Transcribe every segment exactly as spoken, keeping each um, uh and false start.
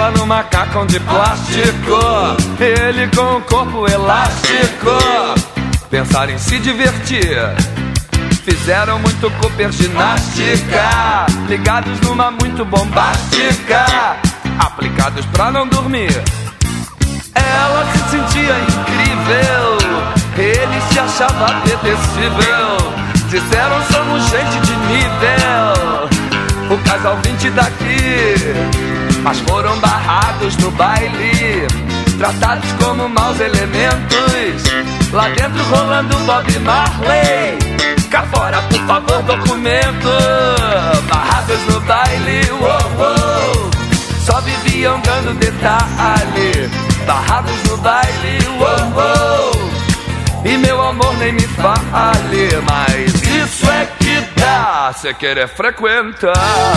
Ela no macacão de plástico, ele com o corpo elástico. Pensaram em se divertir, fizeram muito Cooper ginástica, ligados numa muito bombástica, aplicados pra não dormir. Ela se sentia incrível, ele se achava apetecível. Disseram somos gente de nível, o casal vinte daqui. Mas foram barrados no baile, tratados como maus elementos. Lá dentro rolando Bob Marley, cá fora por favor documento. Barrados no baile, uou, uou, só viviam dando detalhe. Barrados no baile, uou, uou, e meu amor nem me fale. Mas isso é que dá cê querer frequentar.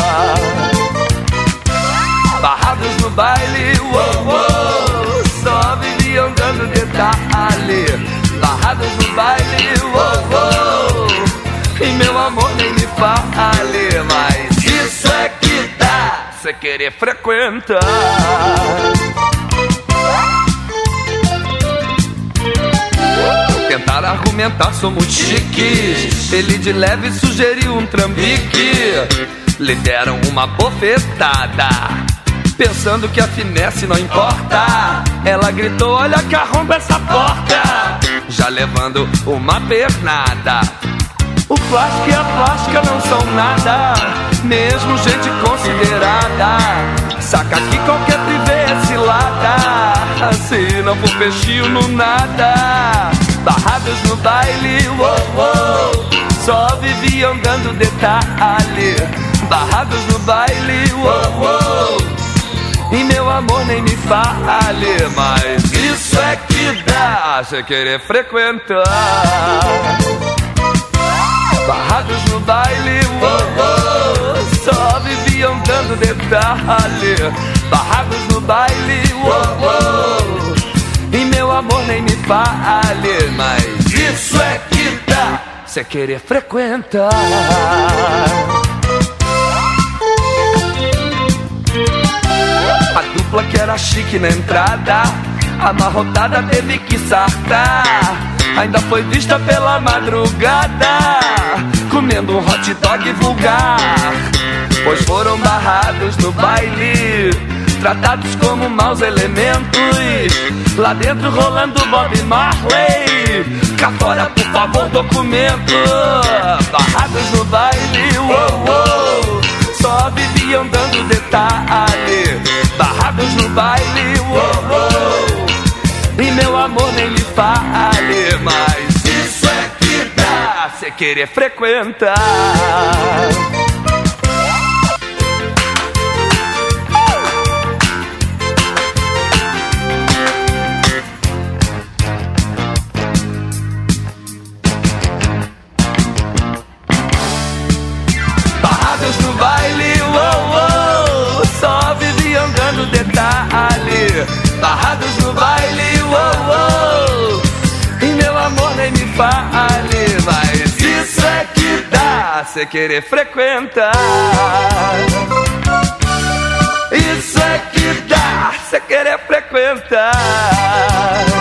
Barrados no baile, uou, uou, só viviam dando detalhe. Barrados no baile, uou, uou, e meu amor nem me fale. Mas isso é que dá cê querer frequentar. Tentaram argumentar, somos chiques. Ele de leve sugeriu um trambique. Lhe deram uma bofetada, pensando que a finesse não importa. Ela gritou, olha que arromba essa porta, já levando uma pernada. O plástico e a plástica não são nada, mesmo gente considerada. Saca que qualquer privê é cilada, se não for peixinho no nada. Barrados no baile, uou, uou, só viviam dando detalhe. Barrados no baile, uou, uou, e meu amor nem me fale. Mas isso é que dá cê querer frequentar. Barrados no baile, uou, uou, só viviam dando detalhe. Barrados no baile, uou, uou, e meu amor nem me fale. Mas isso é que dá cê querer frequentar. A dupla que era chique na entrada, amarrotada teve que sartar. Ainda foi vista pela madrugada, comendo um hot dog vulgar. Pois foram barrados no baile, tratados como maus elementos. Lá dentro rolando Bob Marley, cá fora por favor documento. Barrados no baile, uou, uou, só viviam dando detalhe. Barrados no baile, uou, uou, e meu amor nem me fale. Mas isso é que dá cê querer frequentar. Barrados no baile, uou, uou, só viviam dando detalhe. Barrados no baile, uou, uou, e meu amor nem me fale. Mas isso é que dá cê querer frequentar. Isso é que dá cê querer frequentar.